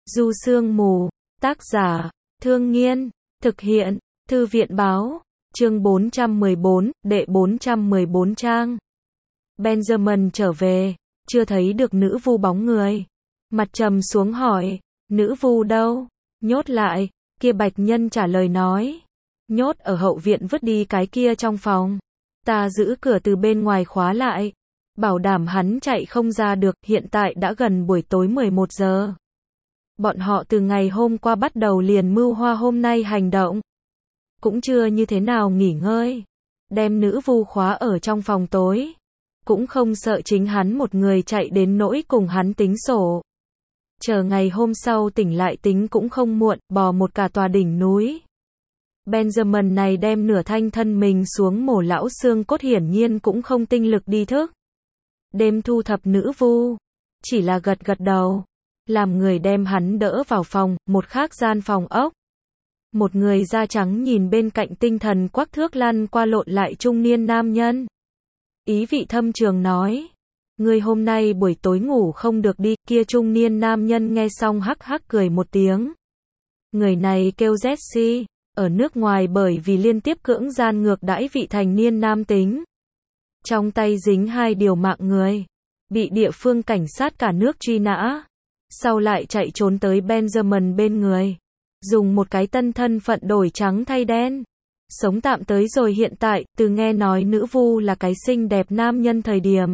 Du Sương Mù, tác giả, Thương Nghiên, thực hiện, Thư viện báo, chương 414, đệ 414 trang. Benjamin trở về, chưa thấy được nữ vu bóng người. Mặt trầm xuống hỏi, nữ vu đâu? Nhốt lại, kia bạch nhân trả lời nói. Nhốt ở hậu viện vứt đi cái kia trong phòng. Ta giữ cửa từ bên ngoài khóa lại. Bảo đảm hắn chạy không ra được, hiện tại đã gần buổi tối 11 giờ. Bọn họ từ ngày hôm qua bắt đầu liền mưu hoa hôm nay hành động. Cũng chưa như thế nào nghỉ ngơi. Đem nữ vu khóa ở trong phòng tối. Cũng không sợ chính hắn một người chạy đến nỗi cùng hắn tính sổ. Chờ ngày hôm sau tỉnh lại tính cũng không muộn, bò một cả tòa đỉnh núi. Benjamin này đem nửa thanh thân mình xuống mổ lão xương cốt hiển nhiên cũng không tinh lực đi thức. Đêm thu thập nữ vu. Chỉ là gật gật đầu. Làm người đem hắn đỡ vào phòng, một khác gian phòng ốc. Một người da trắng nhìn bên cạnh tinh thần quắc thước lăn qua lộn lại trung niên nam nhân. Ý vị thâm trường nói. Người hôm nay buổi tối ngủ không được đi, kia trung niên nam nhân nghe xong hắc hắc cười một tiếng. Người này kêu Jesse, ở nước ngoài bởi vì liên tiếp cưỡng gian ngược đãi vị thành niên nam tính. Trong tay dính 2 điều mạng người. Bị địa phương cảnh sát cả nước truy nã. Sau lại chạy trốn tới Benjamin bên người. Dùng một cái tân thân phận đổi trắng thay đen. Sống tạm tới rồi hiện tại, từ nghe nói nữ vu là cái xinh đẹp nam nhân thời điểm.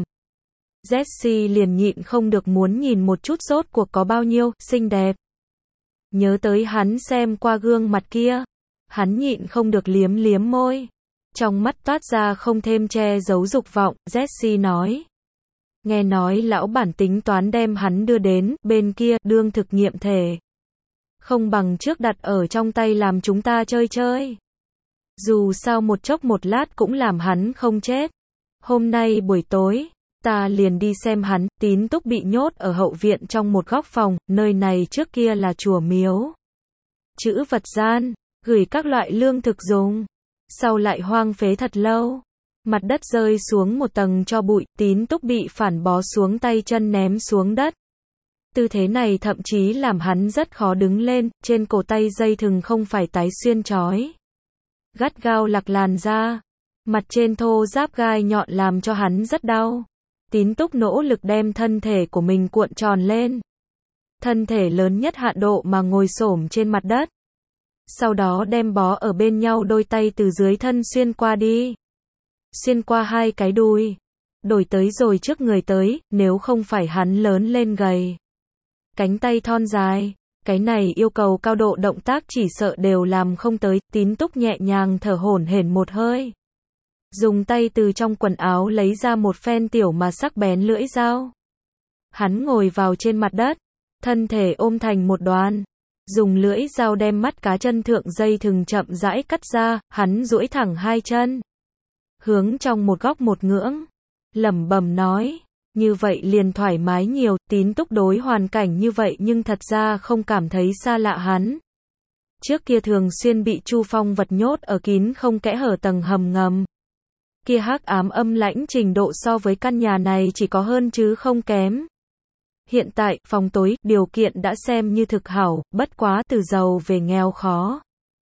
Jesse liền nhịn không được muốn nhìn một chút rốt cuộc có bao nhiêu, xinh đẹp. Nhớ tới hắn xem qua gương mặt kia. Hắn nhịn không được liếm liếm môi. Trong mắt toát ra không thêm che giấu dục vọng, Jesse nói. Nghe nói lão bản tính toán đem hắn đưa đến bên kia đương thực nghiệm thể. Không bằng trước đặt ở trong tay làm chúng ta chơi chơi. Dù sao một chốc một lát cũng làm hắn không chết. Hôm nay buổi tối, ta liền đi xem hắn. Tín Túc bị nhốt ở hậu viện trong một góc phòng, nơi này trước kia là chùa miếu. Chữ vật gian, gửi các loại lương thực dùng. Sau lại hoang phế thật lâu. Mặt đất rơi xuống một tầng cho bụi, Tín Túc bị phản bó xuống tay chân ném xuống đất. Tư thế này thậm chí làm hắn rất khó đứng lên, trên cổ tay dây thừng không phải tái xuyên trói. Gắt gao lặc làn ra. Mặt trên thô giáp gai nhọn làm cho hắn rất đau. Tín Túc nỗ lực đem thân thể của mình cuộn tròn lên. Thân thể lớn nhất hạn độ mà ngồi xổm trên mặt đất. Sau đó đem bó ở bên nhau đôi tay từ dưới thân xuyên qua đi. Xuyên qua 2 cái đùi. Đổi tới rồi trước người tới, nếu không phải hắn lớn lên gầy. Cánh tay thon dài. Cái này yêu cầu cao độ động tác chỉ sợ đều làm không tới. Tín Túc nhẹ nhàng thở hổn hển một hơi. Dùng tay từ trong quần áo lấy ra một phen tiểu mà sắc bén lưỡi dao. Hắn ngồi vào trên mặt đất. Thân thể ôm thành một đoàn. Dùng lưỡi dao đem mắt cá chân thượng dây thừng chậm rãi cắt ra. Hắn duỗi thẳng 2 chân. Hướng trong một góc một ngưỡng. Lẩm bẩm nói. Như vậy liền thoải mái nhiều. Tín Túc đối hoàn cảnh như vậy nhưng thật ra không cảm thấy xa lạ hắn. Trước kia thường xuyên bị Chu Phong vật nhốt ở kín không kẽ hở tầng hầm ngầm. Kia hắc ám âm lãnh trình độ so với căn nhà này chỉ có hơn chứ không kém. Hiện tại, phòng tối, điều kiện đã xem như thực hảo, bất quá từ giàu về nghèo khó.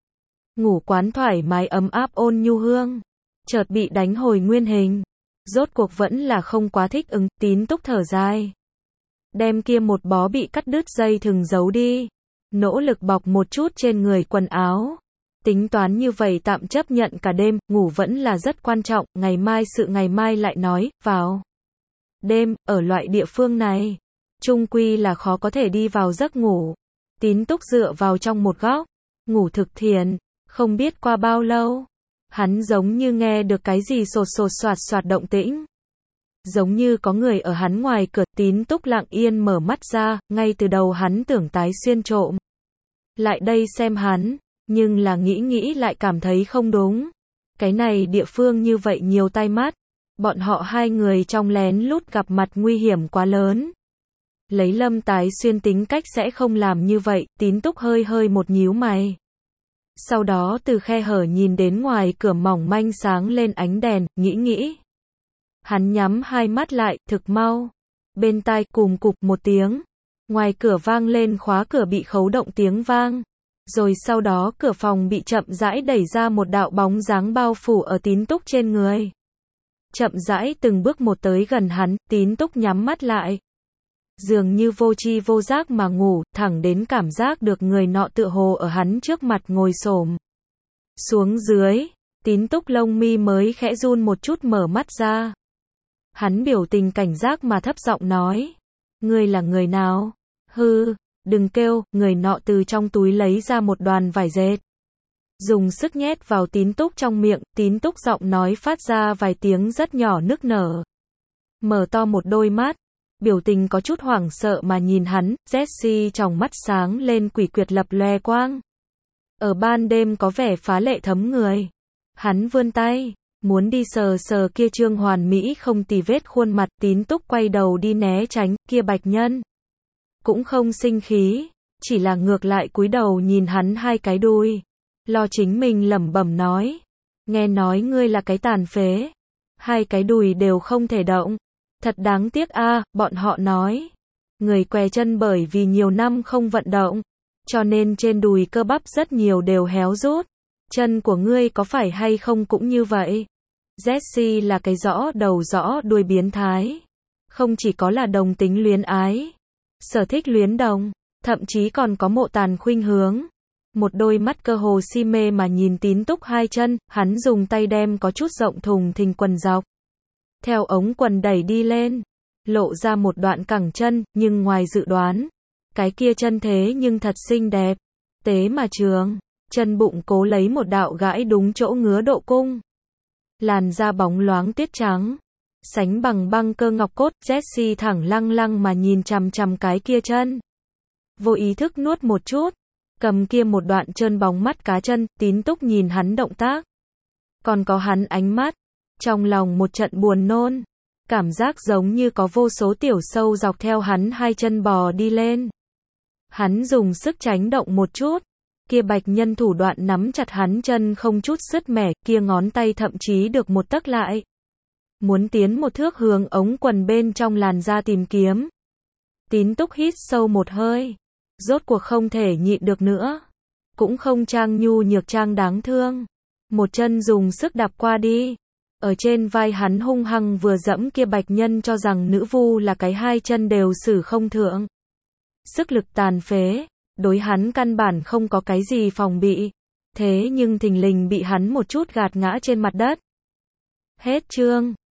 Ngủ quán thoải mái ấm áp ôn nhu hương. Chợt bị đánh hồi nguyên hình. Rốt cuộc vẫn là không quá thích ứng, Tín Túc thở dài. Đem kia một bó bị cắt đứt dây thừng giấu đi. Nỗ lực bọc một chút trên người quần áo. Tính toán như vậy tạm chấp nhận cả đêm, ngủ vẫn là rất quan trọng, ngày mai sự ngày mai lại nói, vào. Đêm, ở loại địa phương này, chung quy là khó có thể đi vào giấc ngủ. Tín Túc dựa vào trong một góc, ngủ thực thiền, không biết qua bao lâu. Hắn giống như nghe được cái gì sột sột soạt soạt động tĩnh. Giống như có người ở hắn ngoài cửa. Tín Túc lặng yên mở mắt ra, ngay từ đầu hắn tưởng tái xuyên trộm. Lại đây xem hắn, nhưng là nghĩ lại cảm thấy không đúng. Cái này địa phương như vậy nhiều tai mắt. Bọn họ 2 người trong lén lút gặp mặt nguy hiểm quá lớn. Lấy Lâm Tái Xuyên tính cách sẽ không làm như vậy. Tín Túc hơi một nhíu mày. Sau đó từ khe hở nhìn đến ngoài cửa mỏng manh sáng lên ánh đèn, nghĩ. Hắn nhắm 2 mắt lại, thực mau. Bên tai cùm cụp một tiếng. Ngoài cửa vang lên khóa cửa bị khấu động tiếng vang. Rồi sau đó cửa phòng bị chậm rãi đẩy ra, một đạo bóng dáng bao phủ ở Tín Túc trên người. Chậm rãi từng bước một tới gần hắn, Tín Túc nhắm mắt lại. Dường như vô tri vô giác mà ngủ, thẳng đến cảm giác được người nọ tựa hồ ở hắn trước mặt ngồi xổm xuống dưới, Tín Túc lông mi mới khẽ run một chút mở mắt ra. Hắn biểu tình cảnh giác mà thấp giọng nói, ngươi là người nào? Hư, đừng kêu. Người nọ từ trong túi lấy ra một đoàn vải dệt, dùng sức nhét vào Tín Túc trong miệng. Tín Túc giọng nói phát ra vài tiếng rất nhỏ nức nở, mở to một đôi mắt, biểu tình có chút hoảng sợ mà nhìn hắn. Jessie tròng mắt sáng lên quỷ quyệt lập loè quang, ở ban đêm có vẻ phá lệ thấm người. Hắn vươn tay, muốn đi sờ sờ kia trương hoàn mỹ không tì vết khuôn mặt. Tín Túc quay đầu đi né tránh. Kia bạch nhân cũng không sinh khí, chỉ là ngược lại cúi đầu nhìn hắn hai cái đùi, lo chính mình lẩm bẩm nói, nghe nói ngươi là cái tàn phế, hai cái đùi đều không thể động, thật đáng tiếc a. Bọn họ nói, người què chân bởi vì nhiều năm không vận động, cho nên trên đùi cơ bắp rất nhiều đều héo rút. Chân của ngươi có phải hay không cũng như vậy? Jessie là cái rõ đầu rõ đuôi biến thái, không chỉ có là đồng tính luyến ái, sở thích luyến đồng, thậm chí còn có mộ tàn khuynh hướng. Một đôi mắt cơ hồ si mê mà nhìn Tín Túc hai chân. Hắn dùng tay đem có chút rộng thùng thình quần dọc theo ống quần đẩy đi lên, lộ ra một đoạn cẳng chân, nhưng ngoài dự đoán, cái kia chân thế nhưng thật xinh đẹp, tế mà trường, chân bụng cố lấy một đạo gãi đúng chỗ ngứa độ cung. Làn da bóng loáng tuyết trắng, sánh bằng băng cơ ngọc cốt. Jessie thẳng lăng lăng mà nhìn chằm chằm cái kia chân, vô ý thức nuốt một chút, cầm kia một đoạn trơn bóng mắt cá chân. Tín Túc nhìn hắn động tác, còn có hắn ánh mắt, trong lòng một trận buồn nôn, cảm giác giống như có vô số tiểu sâu dọc theo hắn hai chân bò đi lên. Hắn dùng sức tránh động một chút, kia bạch nhân thủ đoạn nắm chặt hắn chân không chút sứt mẻ, kia ngón tay thậm chí được một tấc lại, muốn tiến một thước hướng ống quần bên trong làn da tìm kiếm. Tín Túc hít sâu một hơi, rốt cuộc không thể nhịn được nữa, cũng không trang nhu nhược trang đáng thương, một chân dùng sức đạp qua đi, ở trên vai hắn hung hăng vừa dẫm. Kia bạch nhân cho rằng nữ vu là cái hai chân đều xử không thượng, sức lực tàn phế, đối hắn căn bản không có cái gì phòng bị, thế nhưng thình lình bị hắn một chút gạt ngã trên mặt đất. Hết chương.